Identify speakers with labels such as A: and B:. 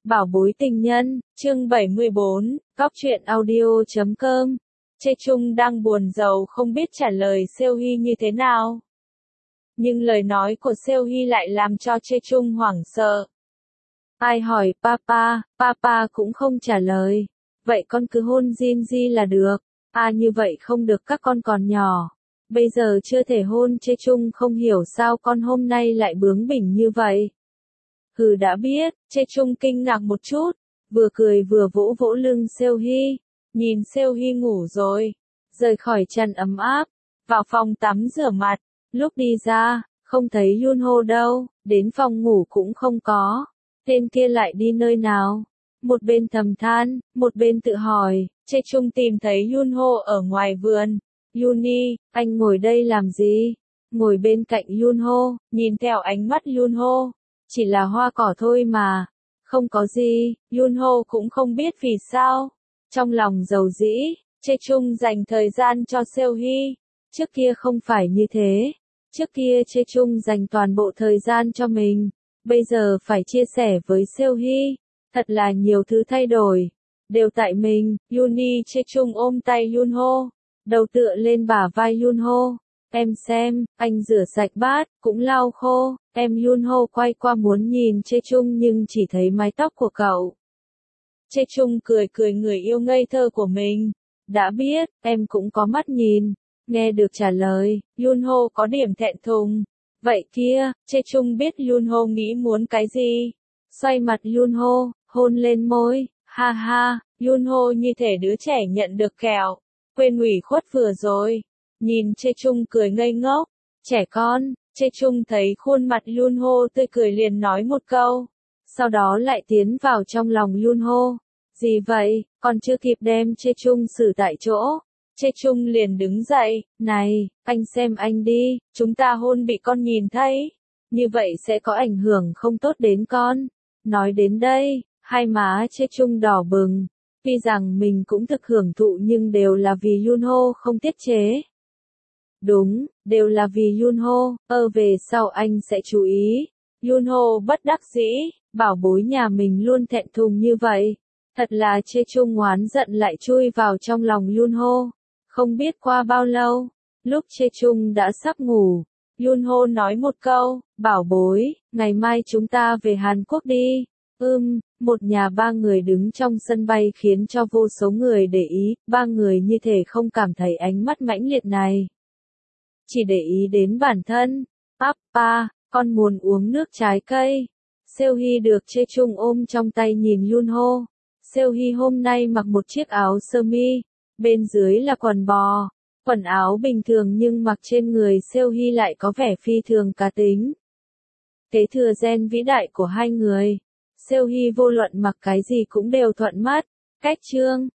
A: Bảo bối tình nhân, chương 74, Góc truyện audio.com. Chê Chung đang buồn rầu không biết trả lời Seo Hye như thế nào. Nhưng lời nói của Seo Hye lại làm cho Chê Chung hoảng sợ. Ai hỏi papa, papa cũng không trả lời. Vậy con cứ hôn Jin Ji là được. À như vậy không được, các con còn nhỏ. Bây giờ chưa thể hôn. Chê Chung không hiểu sao con hôm nay lại bướng bỉnh như vậy. Hừ đã biết, Chê Chung kinh ngạc một chút, vừa cười vừa vỗ vỗ lưng Seo Hye, nhìn Seo Hye ngủ rồi, rời khỏi chăn ấm áp, vào phòng tắm rửa mặt, lúc đi ra, không thấy Yunho đâu, đến phòng ngủ cũng không có, tên kia lại đi nơi nào, một bên thầm than, một bên tự hỏi, Chê Chung tìm thấy Yunho ở ngoài vườn, Yuni, anh ngồi đây làm gì? Ngồi bên cạnh Yunho, nhìn theo ánh mắt Yunho. Chỉ là hoa cỏ thôi mà, không có gì, Yunho cũng không biết vì sao. Trong lòng dầu dĩ, Chê Chung dành thời gian cho Seo Hye. Trước kia không phải như thế. Trước kia Chê Chung dành toàn bộ thời gian cho mình. Bây giờ phải chia sẻ với Seo Hye. Thật là nhiều thứ thay đổi. Đều tại mình, Yuni. Chê Chung ôm tay Yunho, đầu tựa lên bả vai Yunho. Em xem, anh rửa sạch bát, cũng lau khô. Em Yunho quay qua muốn nhìn Chê Chung nhưng chỉ thấy mái tóc của cậu. Chê Chung cười cười người yêu ngây thơ của mình. Đã biết, em cũng có mắt nhìn. Nghe được trả lời, Yunho có điểm thẹn thùng. Vậy kia, Chê Chung biết Yunho nghĩ muốn cái gì. Xoay mặt Yunho, hôn lên môi. Ha ha, Yunho như thể đứa trẻ nhận được kẹo. Quên ủy khuất vừa rồi. Nhìn Chê Chung cười ngây ngốc. Trẻ con. Chê Chung thấy khuôn mặt Yunho tươi cười liền nói một câu. Sau đó lại tiến vào trong lòng Yunho. Gì vậy, còn chưa kịp đem Chê Chung xử tại chỗ. Chê Chung liền đứng dậy. Này, anh xem anh đi, chúng ta hôn bị con nhìn thấy. Như vậy sẽ có ảnh hưởng không tốt đến con. Nói đến đây, hai má Chê Chung đỏ bừng. Tuy rằng mình cũng thực hưởng thụ nhưng đều là vì Yunho không tiết chế. Đúng, đều là vì Yunho, về sau anh sẽ chú ý. Yunho bất đắc dĩ, bảo bối nhà mình luôn thẹn thùng như vậy. Thật là Chê Chung oán giận lại chui vào trong lòng Yunho. Không biết qua bao lâu, lúc Chê Chung đã sắp ngủ, Yunho nói một câu, bảo bối, ngày mai chúng ta về Hàn Quốc đi. Một nhà ba người đứng trong sân bay khiến cho vô số người để ý, ba người như thể không cảm thấy ánh mắt mãnh liệt này. Chỉ để ý đến bản thân. Papa, con muốn uống nước trái cây. Seo Hye được Chê Chung ôm trong tay nhìn Yunho. Seo Hye hôm nay mặc một chiếc áo sơ mi, bên dưới là quần bò. Quần áo bình thường nhưng mặc trên người Seo Hye lại có vẻ phi thường cá tính. Kế thừa gen vĩ đại của hai người. Seo Hye vô luận mặc cái gì cũng đều thuận mắt. Cách chương